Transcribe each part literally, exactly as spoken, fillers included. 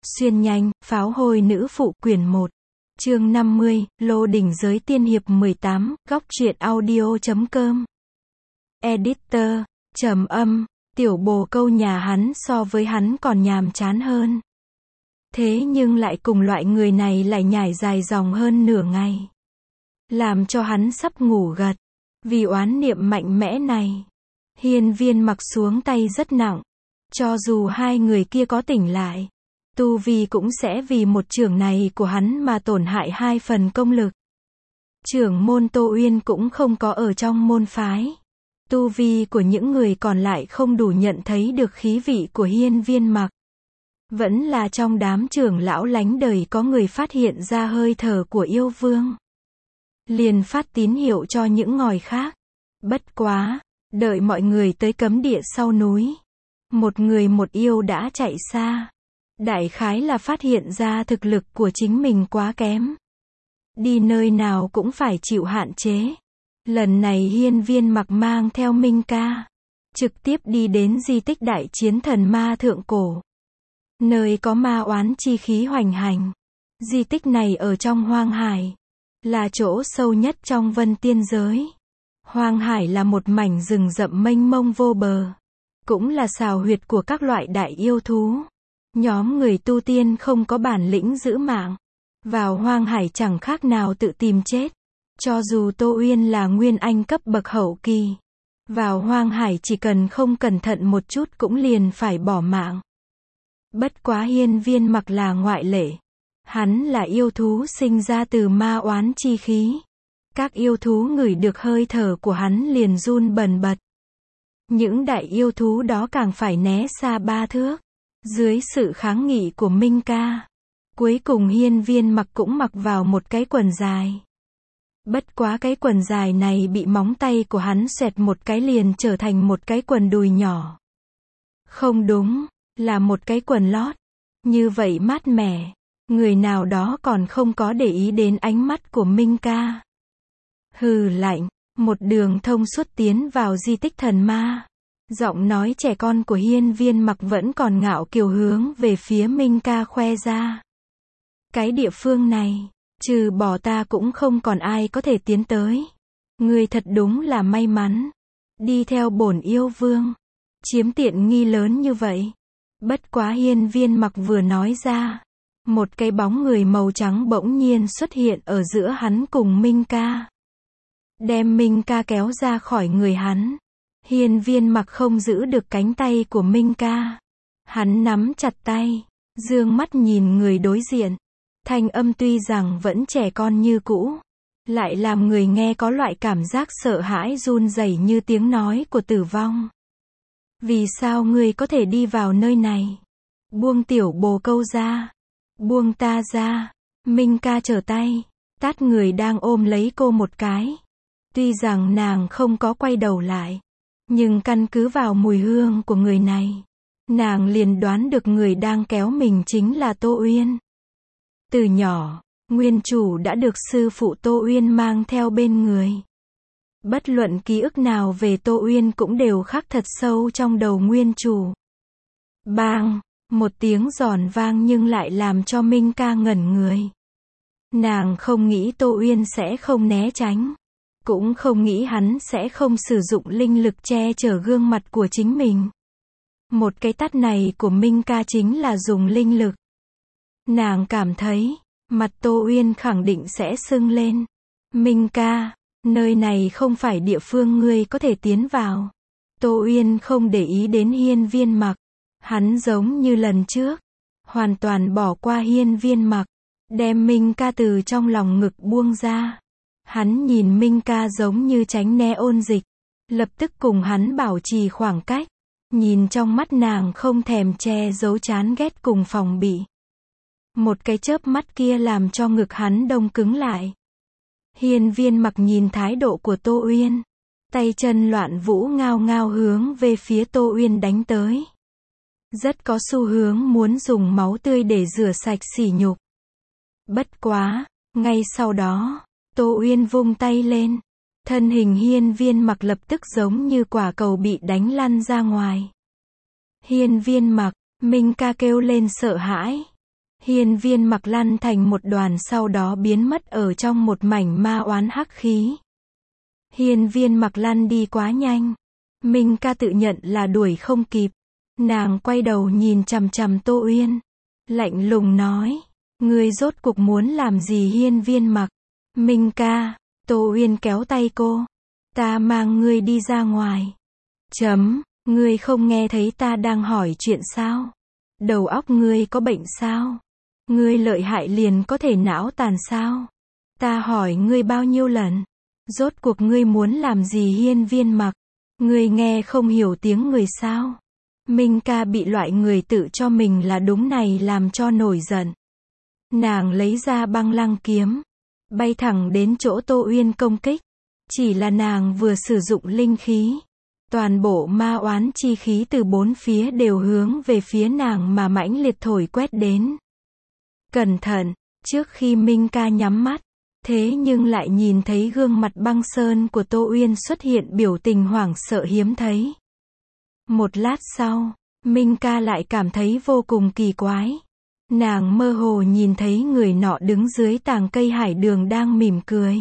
Xuyên nhanh, pháo hôi nữ phụ quyển một. Chương năm mươi, Lô đỉnh giới tiên hiệp mười tám, góc truyện audio chấm com. Editor, trầm âm, tiểu bồ câu nhà hắn so với hắn còn nhàm chán hơn. Thế nhưng lại cùng loại người này lại nhải dài dòng hơn nửa ngày. Làm cho hắn sắp ngủ gật. Vì oán niệm mạnh mẽ này, Hiên Viên Mặc xuống tay rất nặng. Cho dù hai người kia có tỉnh lại, tu vi cũng sẽ vì một chưởng này của hắn mà tổn hại hai phần công lực. Trưởng môn Tô Uyên cũng không có ở trong môn phái. Tu vi của những người còn lại không đủ nhận thấy được khí vị của Hiên Viên Mặc. Vẫn là trong đám trưởng lão lánh đời có người phát hiện ra hơi thở của yêu vương. Liền phát tín hiệu cho những ngòi khác. Bất quá, đợi mọi người tới cấm địa sau núi. Một người một yêu đã chạy xa. Đại khái là phát hiện ra thực lực của chính mình quá kém. Đi nơi nào cũng phải chịu hạn chế. Lần này Hiên Viên Mặc mang theo Minh Ca. Trực tiếp đi đến di tích đại chiến thần ma thượng cổ. Nơi có ma oán chi khí hoành hành. Di tích này ở trong hoang hải. Là chỗ sâu nhất trong vân tiên giới. Hoang hải là một mảnh rừng rậm mênh mông vô bờ. Cũng là sào huyệt của các loại đại yêu thú. Nhóm người tu tiên không có bản lĩnh giữ mạng. Vào hoang hải chẳng khác nào tự tìm chết. Cho dù Tô Uyên là nguyên anh cấp bậc hậu kỳ. Vào hoang hải chỉ cần không cẩn thận một chút cũng liền phải bỏ mạng. Bất quá Hiên Viên Mặc là ngoại lệ. Hắn là yêu thú sinh ra từ ma oán chi khí. Các yêu thú ngửi được hơi thở của hắn liền run bần bật. Những đại yêu thú đó càng phải né xa ba thước. Dưới sự kháng nghị của Minh Ca, cuối cùng Hiên Viên Mặc cũng mặc vào một cái quần dài. Bất quá cái quần dài này bị móng tay của hắn xoẹt một cái liền trở thành một cái quần đùi nhỏ. Không đúng, là một cái quần lót. Như vậy mát mẻ. Người nào đó còn không có để ý đến ánh mắt của Minh Ca. Hừ lạnh, một đường thông suốt tiến vào di tích thần ma. Giọng nói trẻ con của Hiên Viên Mặc vẫn còn ngạo kiều hướng về phía Minh Ca khoe ra. Cái địa phương này, trừ bỏ ta cũng không còn ai có thể tiến tới. Ngươi thật đúng là may mắn. Đi theo bổn yêu vương. Chiếm tiện nghi lớn như vậy. Bất quá Hiên Viên Mặc vừa nói ra. Một cái bóng người màu trắng bỗng nhiên xuất hiện ở giữa hắn cùng Minh Ca. Đem Minh Ca kéo ra khỏi người hắn. Hiên Viên Mặc không giữ được cánh tay của Minh Ca. Hắn nắm chặt tay, dương mắt nhìn người đối diện. Thanh âm tuy rằng vẫn trẻ con như cũ, lại làm người nghe có loại cảm giác sợ hãi run rẩy như tiếng nói của tử vong. Vì sao ngươi có thể đi vào nơi này? Buông tiểu bồ câu ra. Buông ta ra. Minh Ca trở tay, tát người đang ôm lấy cô một cái. Tuy rằng nàng không có quay đầu lại, nhưng căn cứ vào mùi hương của người này, nàng liền đoán được người đang kéo mình chính là Tô Uyên. Từ nhỏ, nguyên chủ đã được sư phụ Tô Uyên mang theo bên người. Bất luận ký ức nào về Tô Uyên cũng đều khắc thật sâu trong đầu nguyên chủ. Bang! Một tiếng giòn vang nhưng lại làm cho Minh Ca ngẩn người. Nàng không nghĩ Tô Uyên sẽ không né tránh. Cũng không nghĩ hắn sẽ không sử dụng linh lực che chở gương mặt của chính mình. Một cái tát này của Minh Ca chính là dùng linh lực. Nàng cảm thấy, mặt Tô Uyên khẳng định sẽ sưng lên. Minh Ca, nơi này không phải địa phương ngươi có thể tiến vào. Tô Uyên không để ý đến Hiên Viên Mặc. Hắn giống như lần trước, hoàn toàn bỏ qua Hiên Viên Mặc, đem Minh Ca từ trong lòng ngực buông ra. Hắn nhìn Minh Ca giống như tránh né ôn dịch, lập tức cùng hắn bảo trì khoảng cách, nhìn trong mắt nàng không thèm che giấu chán ghét cùng phòng bị. Một cái chớp mắt kia làm cho ngực hắn đông cứng lại. Hiên Viên Mặc nhìn thái độ của Tô Uyên, tay chân loạn vũ ngao ngao hướng về phía Tô Uyên đánh tới. Rất có xu hướng muốn dùng máu tươi để rửa sạch sỉ nhục. Bất quá, ngay sau đó, Tô Uyên vung tay lên. Thân hình Hiên Viên Mặc lập tức giống như quả cầu bị đánh lăn ra ngoài. Hiên Viên Mặc, Minh Ca kêu lên sợ hãi. Hiên Viên Mặc lăn thành một đoàn sau đó biến mất ở trong một mảnh ma oán hắc khí. Hiên Viên Mặc lăn đi quá nhanh. Minh Ca tự nhận là đuổi không kịp. Nàng quay đầu nhìn chằm chằm Tô Uyên. Lạnh lùng nói. Ngươi rốt cuộc muốn làm gì Hiên Viên Mặc? Minh Ca. Tô Uyên kéo tay cô. Ta mang ngươi đi ra ngoài. Chấm. Ngươi không nghe thấy ta đang hỏi chuyện sao? Đầu óc ngươi có bệnh sao? Ngươi lợi hại liền có thể não tàn sao? Ta hỏi ngươi bao nhiêu lần? Rốt cuộc ngươi muốn làm gì Hiên Viên Mặc? Ngươi nghe không hiểu tiếng người sao? Minh Ca bị loại người tự cho mình là đúng này làm cho nổi giận. Nàng lấy ra băng lăng kiếm, bay thẳng đến chỗ Tô Uyên công kích. Chỉ là nàng vừa sử dụng linh khí, toàn bộ ma oán chi khí từ bốn phía đều hướng về phía nàng mà mãnh liệt thổi quét đến. Cẩn thận, trước khi Minh Ca nhắm mắt, thế nhưng lại nhìn thấy gương mặt băng sơn của Tô Uyên xuất hiện biểu tình hoảng sợ hiếm thấy. Một lát sau, Minh Ca lại cảm thấy vô cùng kỳ quái. Nàng mơ hồ nhìn thấy người nọ đứng dưới tàng cây hải đường đang mỉm cười.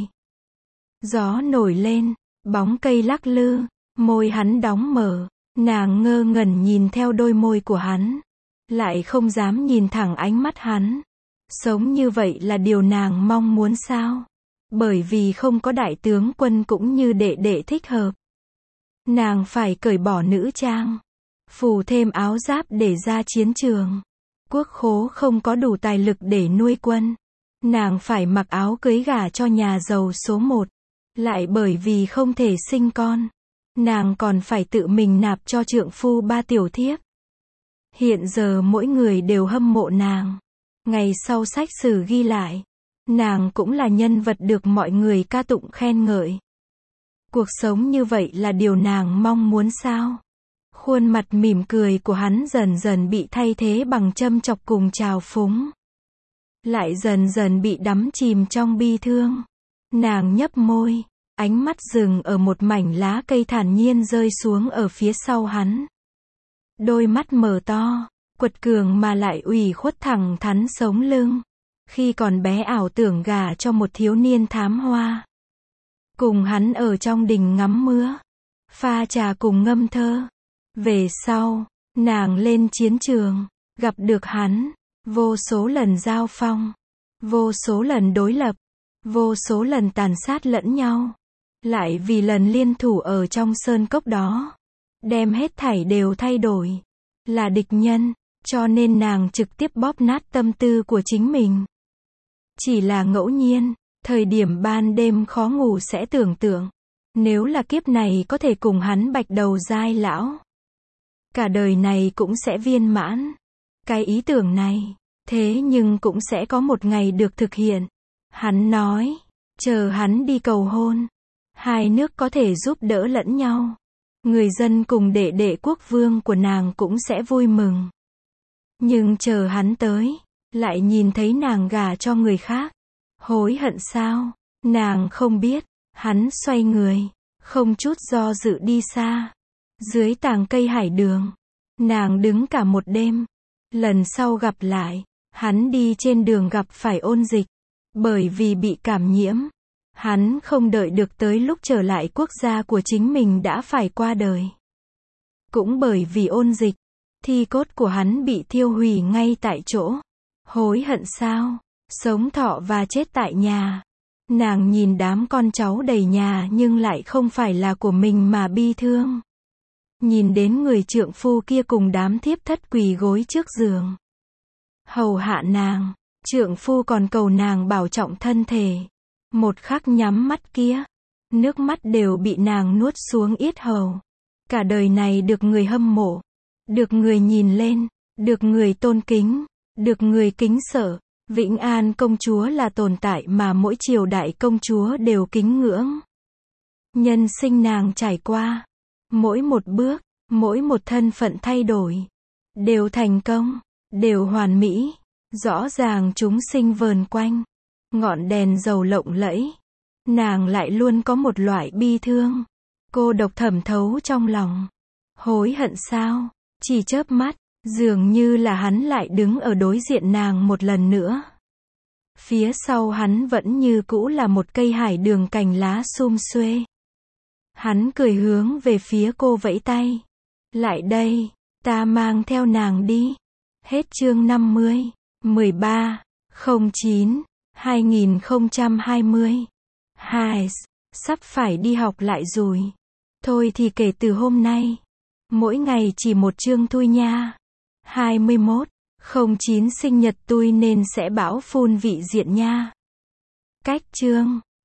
Gió nổi lên, bóng cây lắc lư, môi hắn đóng mở, nàng ngơ ngẩn nhìn theo đôi môi của hắn, lại không dám nhìn thẳng ánh mắt hắn. Sống như vậy là điều nàng mong muốn sao? Bởi vì không có đại tướng quân cũng như đệ đệ thích hợp. Nàng phải cởi bỏ nữ trang, phủ thêm áo giáp để ra chiến trường. Quốc khố không có đủ tài lực để nuôi quân. Nàng phải mặc áo cưới gả cho nhà giàu số một. Lại bởi vì không thể sinh con, nàng còn phải tự mình nạp cho trượng phu ba tiểu thiếp. Hiện giờ mỗi người đều hâm mộ nàng. Ngày sau sách sử ghi lại, nàng cũng là nhân vật được mọi người ca tụng khen ngợi. Cuộc sống như vậy là điều nàng mong muốn sao? Khuôn mặt mỉm cười của hắn dần dần bị thay thế bằng châm chọc cùng trào phúng. Lại dần dần bị đắm chìm trong bi thương. Nàng nhấp môi, ánh mắt dừng ở một mảnh lá cây thản nhiên rơi xuống ở phía sau hắn. Đôi mắt mở to, quật cường mà lại ủy khuất thẳng thắn sống lưng. Khi còn bé ảo tưởng gả cho một thiếu niên thám hoa. Cùng hắn ở trong đình ngắm mưa, pha trà cùng ngâm thơ. Về sau, nàng lên chiến trường, gặp được hắn, vô số lần giao phong, vô số lần đối lập, vô số lần tàn sát lẫn nhau. Lại vì lần liên thủ ở trong sơn cốc đó, đem hết thảy đều thay đổi. Là địch nhân, cho nên nàng trực tiếp bóp nát tâm tư của chính mình. Chỉ là ngẫu nhiên, thời điểm ban đêm khó ngủ sẽ tưởng tượng, nếu là kiếp này có thể cùng hắn bạch đầu giai lão, cả đời này cũng sẽ viên mãn. Cái ý tưởng này, thế nhưng cũng sẽ có một ngày được thực hiện. Hắn nói, chờ hắn đi cầu hôn, hai nước có thể giúp đỡ lẫn nhau. Người dân cùng đệ đệ quốc vương của nàng cũng sẽ vui mừng. Nhưng chờ hắn tới, lại nhìn thấy nàng gả cho người khác. Hối hận sao? Nàng không biết. Hắn xoay người, không chút do dự đi xa. Dưới tàng cây hải đường, nàng đứng cả một đêm. Lần sau gặp lại, hắn đi trên đường gặp phải Ôn Dịch. Bởi vì bị cảm nhiễm, hắn không đợi được tới lúc trở lại quốc gia của chính mình đã phải qua đời. Cũng bởi vì Ôn Dịch, thi cốt của hắn bị thiêu hủy ngay tại chỗ. Hối hận sao? Sống thọ và chết tại nhà. Nàng nhìn đám con cháu đầy nhà nhưng lại không phải là của mình mà bi thương. Nhìn đến người trượng phu kia cùng đám thiếp thất quỳ gối trước giường, hầu hạ nàng, trượng phu còn cầu nàng bảo trọng thân thể. Một khắc nhắm mắt kia, nước mắt đều bị nàng nuốt xuống yết hầu. Cả đời này được người hâm mộ, được người nhìn lên, được người tôn kính, được người kính sợ. Vĩnh An công chúa là tồn tại mà mỗi triều đại công chúa đều kính ngưỡng. Nhân sinh nàng trải qua, mỗi một bước, mỗi một thân phận thay đổi, đều thành công, đều hoàn mỹ. Rõ ràng chúng sinh vờn quanh, ngọn đèn dầu lộng lẫy. Nàng lại luôn có một loại bi thương, cô độc thẩm thấu trong lòng. Hối hận sao? Chỉ chớp mắt, Dường như là hắn lại đứng ở đối diện nàng một lần nữa. Phía sau hắn vẫn như cũ là một cây hải đường cành lá sum xuê. Hắn cười hướng về phía cô vẫy tay. Lại đây, ta mang theo nàng đi. Hết chương năm mươi, mười ba, không chín, hai nghìn không trăm hai mươi. Hai, sắp phải đi học lại rồi. Thôi thì kể từ hôm nay, mỗi ngày chỉ một chương thôi nha. hai mươi mốt, không chín sinh nhật tôi nên sẽ bão phun vị diện nha. Cách chương